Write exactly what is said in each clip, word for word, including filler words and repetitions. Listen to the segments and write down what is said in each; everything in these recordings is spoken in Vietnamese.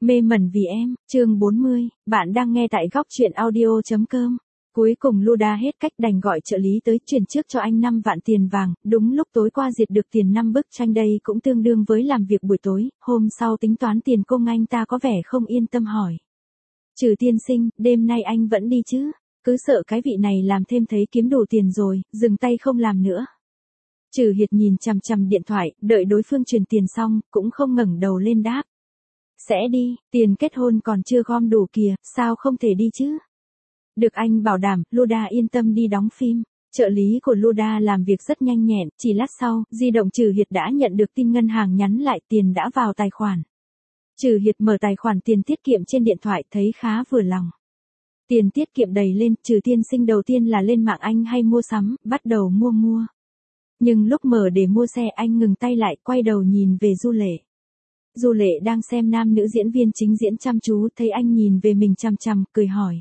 Mê mẩn vì em, chương bốn mươi, bạn đang nghe tại góc truyện audio.com. Cuối cùng Luda hết cách đành gọi trợ lý tới chuyển trước cho anh năm vạn tiền vàng, đúng lúc tối qua diệt được tiền năm bức tranh đây cũng tương đương với làm việc buổi tối, hôm sau tính toán tiền công anh ta có vẻ không yên tâm hỏi. Trừ tiên sinh, đêm nay anh vẫn đi chứ? Cứ sợ cái vị này làm thêm thấy kiếm đủ tiền rồi, dừng tay không làm nữa. Trừ Hiệt nhìn chằm chằm điện thoại, đợi đối phương truyền tiền xong, cũng không ngẩng đầu lên đáp. Sẽ đi, tiền kết hôn còn chưa gom đủ kìa, sao không thể đi chứ? Được anh bảo đảm, Luda yên tâm đi đóng phim. Trợ lý của Luda làm việc rất nhanh nhẹn, chỉ lát sau, di động Trừ Hiệt đã nhận được tin ngân hàng nhắn lại tiền đã vào tài khoản. Trừ Hiệt mở tài khoản tiền tiết kiệm trên điện thoại thấy khá vừa lòng. Tiền tiết kiệm đầy lên, Trừ tiên sinh đầu tiên là lên mạng anh hay mua sắm, bắt đầu mua mua. Nhưng lúc mở để mua xe anh ngừng tay lại, quay đầu nhìn về Du Lệ. Du Lệ đang xem nam nữ diễn viên chính diễn chăm chú, thấy anh nhìn về mình chằm chằm, cười hỏi.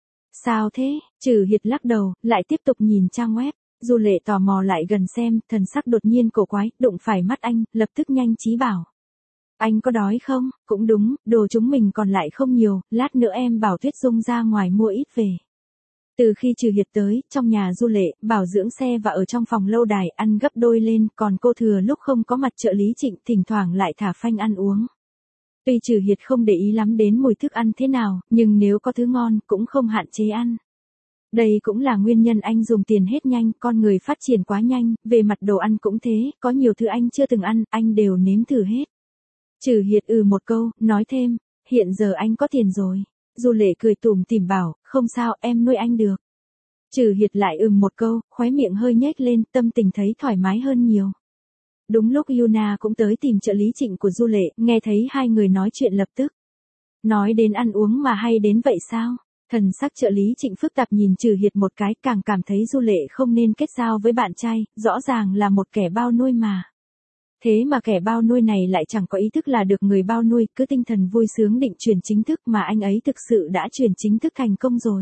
Sao thế? Trừ Hiệt lắc đầu, lại tiếp tục nhìn trang web. Du Lệ tò mò lại gần xem, thần sắc đột nhiên cổ quái, đụng phải mắt anh, lập tức nhanh trí bảo. Anh có đói không? Cũng đúng, đồ chúng mình còn lại không nhiều, lát nữa em bảo Tuyết Dung ra ngoài mua ít về. Từ khi Trừ Hiệt tới, trong nhà Du Lệ, bảo dưỡng xe và ở trong phòng lâu đài ăn gấp đôi lên, còn cô thừa lúc không có mặt trợ lý Trịnh thỉnh thoảng lại thả phanh ăn uống. Tuy Trừ Hiệt không để ý lắm đến mùi thức ăn thế nào, nhưng nếu có thứ ngon cũng không hạn chế ăn. Đây cũng là nguyên nhân anh dùng tiền hết nhanh, con người phát triển quá nhanh, về mặt đồ ăn cũng thế, có nhiều thứ anh chưa từng ăn, anh đều nếm thử hết. Trừ Hiệt ừ một câu, nói thêm, hiện giờ anh có tiền rồi. Du Lệ cười tủm tỉm bảo, không sao, em nuôi anh được. Trừ Hiệt lại ừm một câu, khóe miệng hơi nhếch lên, tâm tình thấy thoải mái hơn nhiều. Đúng lúc Yuna cũng tới tìm trợ lý Trịnh của Du Lệ, nghe thấy hai người nói chuyện lập tức. Nói đến ăn uống mà hay đến vậy sao? Thần sắc trợ lý Trịnh phức tạp nhìn Trừ Hiệt một cái, càng cảm thấy Du Lệ không nên kết giao với bạn trai, rõ ràng là một kẻ bao nuôi mà. Thế mà kẻ bao nuôi này lại chẳng có ý thức là được người bao nuôi, cứ tinh thần vui sướng định chuyển chính thức mà anh ấy thực sự đã chuyển chính thức thành công rồi.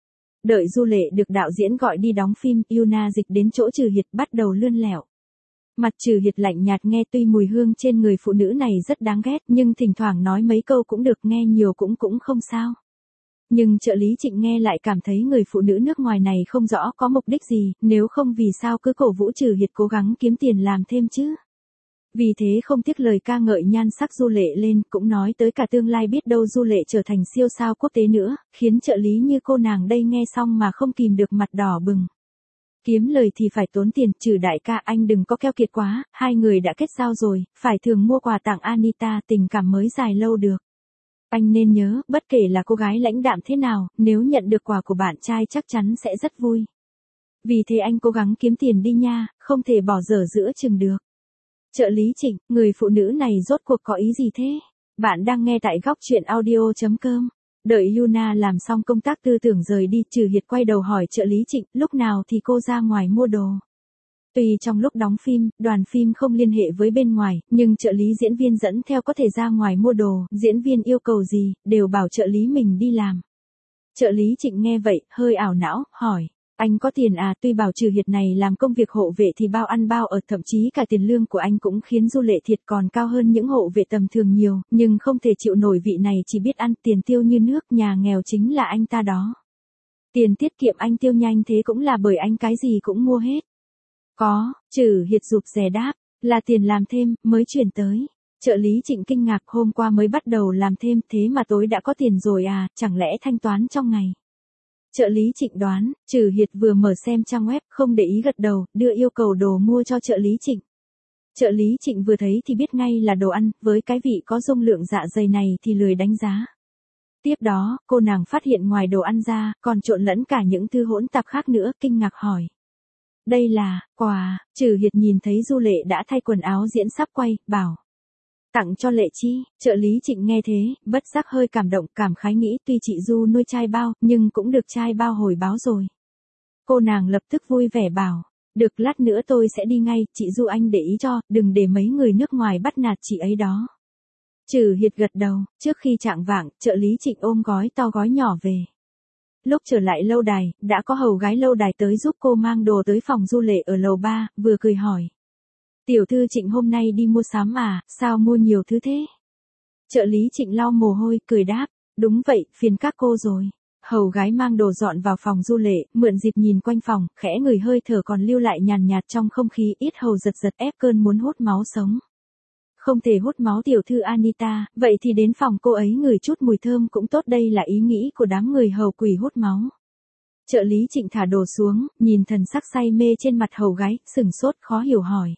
Đợi Du Lệ được đạo diễn gọi đi đóng phim, Yuna dịch đến chỗ Trừ Hiệt bắt đầu lươn lẹo. Mặt Trừ Hiệt lạnh nhạt nghe, tuy mùi hương trên người phụ nữ này rất đáng ghét, nhưng thỉnh thoảng nói mấy câu cũng được, nghe nhiều cũng cũng không sao. Nhưng trợ lý Trịnh nghe lại cảm thấy người phụ nữ nước ngoài này không rõ có mục đích gì, nếu không vì sao cứ cổ vũ Trừ Hiệt cố gắng kiếm tiền làm thêm chứ. Vì thế không tiếc lời ca ngợi nhan sắc Du Lệ lên, cũng nói tới cả tương lai biết đâu Du Lệ trở thành siêu sao quốc tế nữa, khiến trợ lý như cô nàng đây nghe xong mà không kìm được mặt đỏ bừng. Kiếm lời thì phải tốn tiền, Trừ đại ca anh đừng có keo kiệt quá, hai người đã kết giao rồi, phải thường mua quà tặng Anita, tình cảm mới dài lâu được. Anh nên nhớ, bất kể là cô gái lãnh đạm thế nào, nếu nhận được quà của bạn trai chắc chắn sẽ rất vui. Vì thế anh cố gắng kiếm tiền đi nha, không thể bỏ dở giữa chừng được. Trợ lý Trịnh, người phụ nữ này rốt cuộc có ý gì thế? Bạn đang nghe tại góc truyện audio.com. Đợi Yuna làm xong công tác tư tưởng rời đi, Trừ Hiệt quay đầu hỏi trợ lý Trịnh, lúc nào thì cô ra ngoài mua đồ. Tuy trong lúc đóng phim, đoàn phim không liên hệ với bên ngoài, nhưng trợ lý diễn viên dẫn theo có thể ra ngoài mua đồ, diễn viên yêu cầu gì, đều bảo trợ lý mình đi làm. Trợ lý Trịnh nghe vậy, hơi ảo não, hỏi. Anh có tiền à? Tuy bảo Trừ Hiệt này làm công việc hộ vệ thì bao ăn bao ở, thậm chí cả tiền lương của anh cũng khiến Du Lệ thiệt còn cao hơn những hộ vệ tầm thường nhiều, nhưng không thể chịu nổi vị này chỉ biết ăn, tiền tiêu như nước, nhà nghèo chính là anh ta đó. Tiền tiết kiệm anh tiêu nhanh thế cũng là bởi anh cái gì cũng mua hết. Có, Trừ Hiệt rụt rè đáp, là tiền làm thêm, mới chuyển tới. Trợ lý Trịnh kinh ngạc, hôm qua mới bắt đầu làm thêm, thế mà tối đã có tiền rồi à, chẳng lẽ thanh toán trong ngày. Trợ lý Trịnh đoán, Trừ Hiệt vừa mở xem trang web, không để ý gật đầu, đưa yêu cầu đồ mua cho trợ lý Trịnh. Trợ lý Trịnh vừa thấy thì biết ngay là đồ ăn, với cái vị có dung lượng dạ dày này thì lười đánh giá. Tiếp đó, cô nàng phát hiện ngoài đồ ăn ra, còn trộn lẫn cả những thứ hỗn tạp khác nữa, kinh ngạc hỏi. Đây là, quà. Trừ Hiệt nhìn thấy Du Lệ đã thay quần áo diễn sắp quay, bảo. Tặng cho Lệ Chi. Trợ lý Trịnh nghe thế, bất giác hơi cảm động, cảm khái nghĩ tuy chị Du nuôi trai bao, nhưng cũng được trai bao hồi báo rồi. Cô nàng lập tức vui vẻ bảo, được lát nữa tôi sẽ đi ngay, chị Du anh để ý cho, đừng để mấy người nước ngoài bắt nạt chị ấy đó. Trừ Hiệt gật đầu, trước khi chạng vạng, trợ lý Trịnh ôm gói to gói nhỏ về. Lúc trở lại lâu đài, đã có hầu gái lâu đài tới giúp cô mang đồ tới phòng Du Lệ ở lầu ba, vừa cười hỏi. Tiểu thư Trịnh hôm nay đi mua sắm à, sao mua nhiều thứ thế? Trợ lý Trịnh lau mồ hôi, cười đáp, đúng vậy, phiền các cô rồi. Hầu gái mang đồ dọn vào phòng Du Lệ, mượn dịp nhìn quanh phòng, khẽ ngửi hơi thở còn lưu lại nhàn nhạt trong không khí, yết hầu giật giật ép cơn muốn hút máu sống. Không thể hút máu tiểu thư Anita, vậy thì đến phòng cô ấy ngửi chút mùi thơm cũng tốt, đây là ý nghĩ của đám người hầu quỷ hút máu. Trợ lý Trịnh thả đồ xuống, nhìn thần sắc say mê trên mặt hầu gái, sửng sốt khó hiểu hỏi.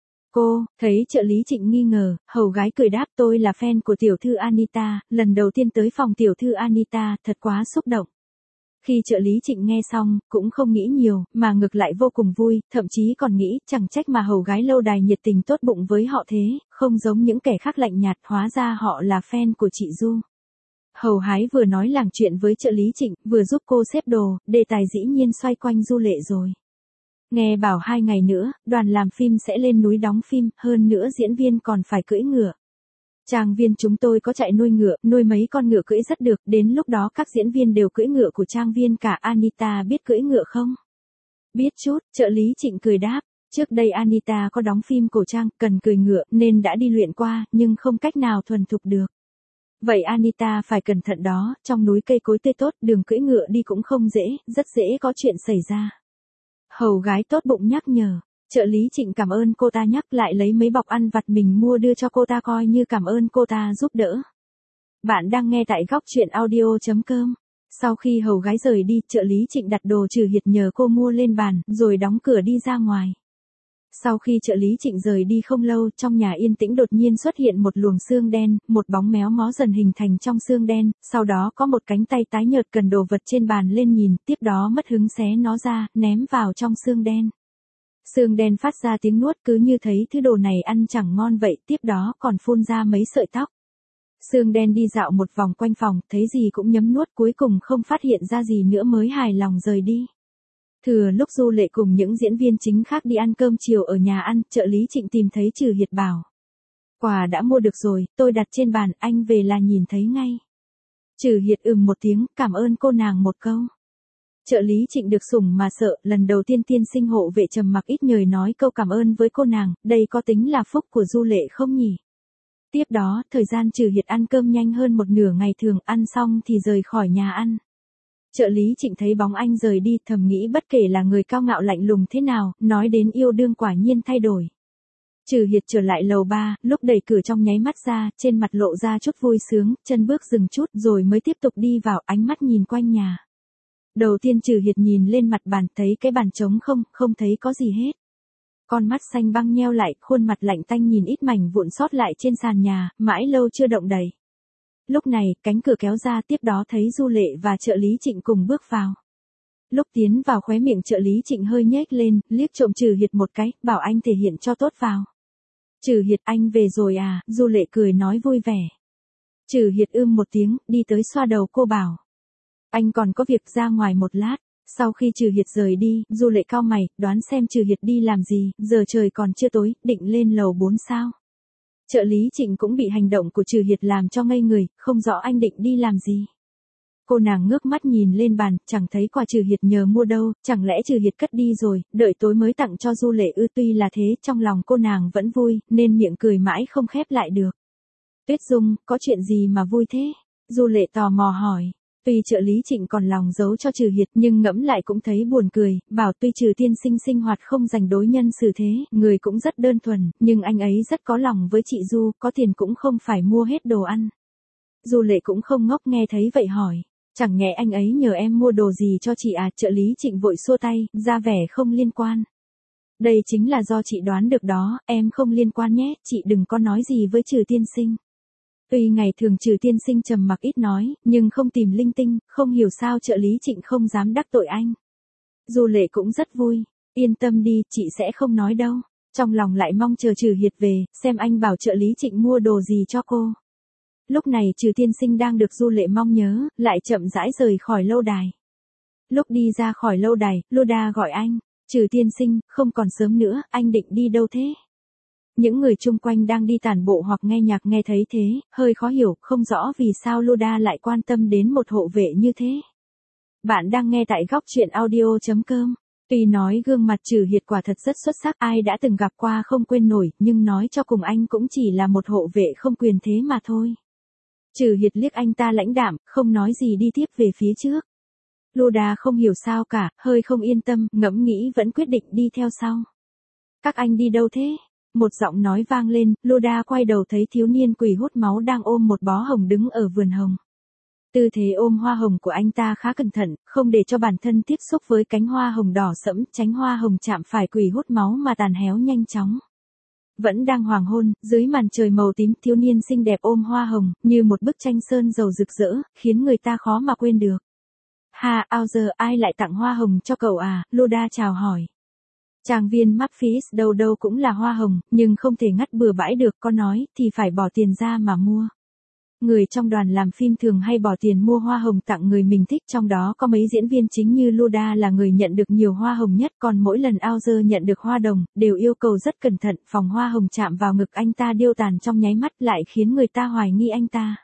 Cô, thấy trợ lý Trịnh nghi ngờ, hầu gái cười đáp, tôi là fan của tiểu thư Anita, lần đầu tiên tới phòng tiểu thư Anita, thật quá xúc động. Khi trợ lý Trịnh nghe xong, cũng không nghĩ nhiều, mà ngược lại vô cùng vui, thậm chí còn nghĩ, chẳng trách mà hầu gái lâu đài nhiệt tình tốt bụng với họ thế, không giống những kẻ khác lạnh nhạt, hóa ra họ là fan của chị Du. Hầu hái vừa nói làng chuyện với trợ lý Trịnh, vừa giúp cô xếp đồ, đề tài dĩ nhiên xoay quanh Du Lệ rồi. Nghe bảo hai ngày nữa, đoàn làm phim sẽ lên núi đóng phim, hơn nữa diễn viên còn phải cưỡi ngựa. Trang viên chúng tôi có chạy nuôi ngựa, nuôi mấy con ngựa cưỡi rất được, đến lúc đó các diễn viên đều cưỡi ngựa của trang viên cả. Anita biết cưỡi ngựa không? Biết chút, trợ lý Trịnh cười đáp. Trước đây Anita có đóng phim cổ trang, cần cưỡi ngựa, nên đã đi luyện qua, nhưng không cách nào thuần thục được. Vậy Anita phải cẩn thận đó, trong núi cây cối tươi tốt, đường cưỡi ngựa đi cũng không dễ, rất dễ có chuyện xảy ra. Hầu gái tốt bụng nhắc nhở. Trợ lý Trịnh cảm ơn cô ta, nhắc lại lấy mấy bọc ăn vặt mình mua đưa cho cô ta, coi như cảm ơn cô ta giúp đỡ. Bạn đang nghe tại góc truyện audio chấm com. Sau khi hầu gái rời đi, trợ lý Trịnh đặt đồ trừ hiệt nhờ cô mua lên bàn, rồi đóng cửa đi ra ngoài. Sau khi trợ lý Trịnh rời đi không lâu, trong nhà yên tĩnh đột nhiên xuất hiện một luồng xương đen, một bóng méo mó dần hình thành trong xương đen, sau đó có một cánh tay tái nhợt cần đồ vật trên bàn lên nhìn, tiếp đó mất hứng xé nó ra, ném vào trong xương đen. Xương đen phát ra tiếng nuốt, cứ như thấy thứ đồ này ăn chẳng ngon vậy, tiếp đó còn phun ra mấy sợi tóc. Xương đen đi dạo một vòng quanh phòng, thấy gì cũng nhấm nuốt, cuối cùng không phát hiện ra gì nữa mới hài lòng rời đi. Thừa lúc Du Lệ cùng những diễn viên chính khác đi ăn cơm chiều ở nhà ăn, trợ lý Trịnh tìm thấy Trừ Hiệt bảo. Quà đã mua được rồi, tôi đặt trên bàn, anh về là nhìn thấy ngay. Trừ Hiệt ừm một tiếng, cảm ơn cô nàng một câu. Trợ lý Trịnh được sủng mà sợ, lần đầu tiên tiên sinh hộ vệ trầm mặc ít nhời nói câu cảm ơn với cô nàng, đây có tính là phúc của Du Lệ không nhỉ? Tiếp đó, thời gian Trừ Hiệt ăn cơm nhanh hơn một nửa ngày thường, ăn xong thì rời khỏi nhà ăn. Trợ lý Trịnh thấy bóng anh rời đi, thầm nghĩ bất kể là người cao ngạo lạnh lùng thế nào, nói đến yêu đương quả nhiên thay đổi. Trừ Hiệt trở lại lầu ba, lúc đẩy cửa trong nháy mắt ra, trên mặt lộ ra chút vui sướng, chân bước dừng chút rồi mới tiếp tục đi vào, ánh mắt nhìn quanh nhà. Đầu tiên Trừ Hiệt nhìn lên mặt bàn, thấy cái bàn trống không, không thấy có gì hết. Con mắt xanh băng nheo lại, khuôn mặt lạnh tanh nhìn ít mảnh vụn sót lại trên sàn nhà, mãi lâu chưa động đậy. Lúc này, cánh cửa kéo ra, tiếp đó thấy Du Lệ và trợ lý Trịnh cùng bước vào. Lúc tiến vào, khóe miệng trợ lý Trịnh hơi nhếch lên, liếc trộm Trừ Hiệt một cái, bảo anh thể hiện cho tốt vào. Trừ Hiệt, anh về rồi à? Du Lệ cười nói vui vẻ. Trừ Hiệt ưm một tiếng, đi tới xoa đầu cô bảo. Anh còn có việc, ra ngoài một lát. Sau khi Trừ Hiệt rời đi, Du Lệ cau mày, đoán xem Trừ Hiệt đi làm gì, giờ trời còn chưa tối, định lên lầu bốn sao. Trợ lý Trịnh cũng bị hành động của Trừ Hiệt làm cho ngây người, không rõ anh định đi làm gì. Cô nàng ngước mắt nhìn lên bàn, chẳng thấy quà Trừ Hiệt nhờ mua đâu, chẳng lẽ Trừ Hiệt cất đi rồi, đợi tối mới tặng cho Du Lệ ư? Tuy là thế, trong lòng cô nàng vẫn vui, nên miệng cười mãi không khép lại được. Tuyết Dung, có chuyện gì mà vui thế? Du Lệ tò mò hỏi. Tuy trợ lý Trịnh còn lòng giấu cho Trừ Hiệt, nhưng ngẫm lại cũng thấy buồn cười, bảo tuy Trừ tiên sinh sinh hoạt không dành đối nhân xử thế, người cũng rất đơn thuần, nhưng anh ấy rất có lòng với chị Du, có tiền cũng không phải mua hết đồ ăn. Du Lệ cũng không ngốc, nghe thấy vậy hỏi, chẳng nhẽ anh ấy nhờ em mua đồ gì cho chị à? Trợ lý Trịnh vội xua tay, ra vẻ không liên quan. Đây chính là do chị đoán được đó, em không liên quan nhé, chị đừng có nói gì với Trừ tiên sinh. Tuy ngày thường Trừ tiên sinh trầm mặc ít nói, nhưng không tìm linh tinh, không hiểu sao trợ lý Trịnh không dám đắc tội anh. Du Lệ cũng rất vui, yên tâm đi, chị sẽ không nói đâu. Trong lòng lại mong chờ Trừ Hiệt về, xem anh bảo trợ lý Trịnh mua đồ gì cho cô. Lúc này Trừ tiên sinh đang được Du Lệ mong nhớ, lại chậm rãi rời khỏi lâu đài. Lúc đi ra khỏi lâu đài, Luda gọi anh, Trừ tiên sinh, không còn sớm nữa, anh định đi đâu thế? Những người chung quanh đang đi tản bộ hoặc nghe nhạc nghe thấy thế, hơi khó hiểu, không rõ vì sao Luda lại quan tâm đến một hộ vệ như thế. Bạn đang nghe tại góc truyện audio chấm com. Tuy nói gương mặt Trừ Hiệt quả thật rất xuất sắc, ai đã từng gặp qua không quên nổi, nhưng nói cho cùng anh cũng chỉ là một hộ vệ không quyền thế mà thôi. Trừ Hiệt liếc anh ta lãnh đạm, không nói gì đi tiếp về phía trước. Luda không hiểu sao cả, hơi không yên tâm, ngẫm nghĩ vẫn quyết định đi theo sau. Các anh đi đâu thế? Một giọng nói vang lên, Luda quay đầu thấy thiếu niên quỷ hút máu đang ôm một bó hồng đứng ở vườn hồng. Tư thế ôm hoa hồng của anh ta khá cẩn thận, không để cho bản thân tiếp xúc với cánh hoa hồng đỏ sẫm, tránh hoa hồng chạm phải quỷ hút máu mà tàn héo nhanh chóng. Vẫn đang hoàng hôn, dưới màn trời màu tím, thiếu niên xinh đẹp ôm hoa hồng, như một bức tranh sơn dầu rực rỡ, khiến người ta khó mà quên được. Ha, ao giờ ai lại tặng hoa hồng cho cậu à? Luda chào hỏi. Trang viên Memphis đâu đâu cũng là hoa hồng, nhưng không thể ngắt bừa bãi được, có nói thì phải bỏ tiền ra mà mua. Người trong đoàn làm phim thường hay bỏ tiền mua hoa hồng tặng người mình thích, trong đó có mấy diễn viên chính như Luda là người nhận được nhiều hoa hồng nhất, còn mỗi lần Aozer nhận được hoa đồng, đều yêu cầu rất cẩn thận, phòng hoa hồng chạm vào ngực anh ta điêu tàn trong nháy mắt lại khiến người ta hoài nghi anh ta.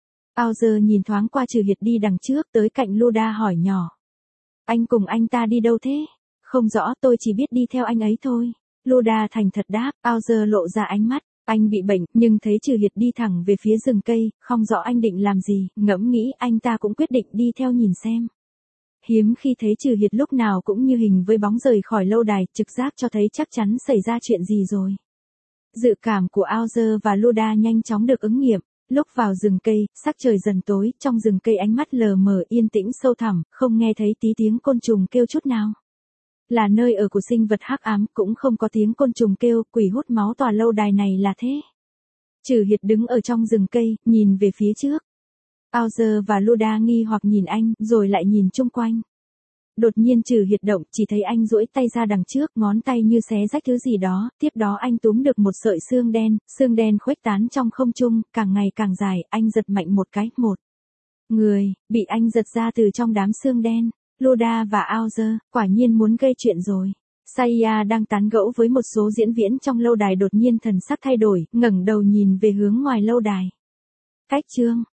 Aozer nhìn thoáng qua Trừ Hiệt đi đằng trước tới cạnh Luda hỏi nhỏ. Anh cùng anh ta đi đâu thế? Không rõ, tôi chỉ biết đi theo anh ấy thôi. Luda thành thật đáp, Aozer lộ ra ánh mắt. Anh bị bệnh, nhưng thấy Trừ Hiệt đi thẳng về phía rừng cây, không rõ anh định làm gì, ngẫm nghĩ anh ta cũng quyết định đi theo nhìn xem. Hiếm khi thấy Trừ Hiệt lúc nào cũng như hình với bóng rời khỏi lâu đài, trực giác cho thấy chắc chắn xảy ra chuyện gì rồi. Dự cảm của Aozer và Luda nhanh chóng được ứng nghiệm. Lúc vào rừng cây, sắc trời dần tối, trong rừng cây ánh mắt lờ mờ yên tĩnh sâu thẳm, không nghe thấy tí tiếng côn trùng kêu chút nào. Là nơi ở của sinh vật hắc ám, cũng không có tiếng côn trùng kêu, quỷ hút máu tòa lâu đài này là thế. Trừ Hiệt đứng ở trong rừng cây, nhìn về phía trước. Aozer và Luda nghi hoặc nhìn anh, rồi lại nhìn chung quanh. Đột nhiên Trừ Hiệt động, chỉ thấy anh duỗi tay ra đằng trước, ngón tay như xé rách thứ gì đó, tiếp đó anh túm được một sợi xương đen, xương đen khuếch tán trong không trung, càng ngày càng dài, anh giật mạnh một cái, một người, bị anh giật ra từ trong đám xương đen. Luda và Aozer, quả nhiên muốn gây chuyện rồi. Saya đang tán gẫu với một số diễn viên trong lâu đài, đột nhiên thần sắc thay đổi, ngẩng đầu nhìn về hướng ngoài lâu đài. Cách chương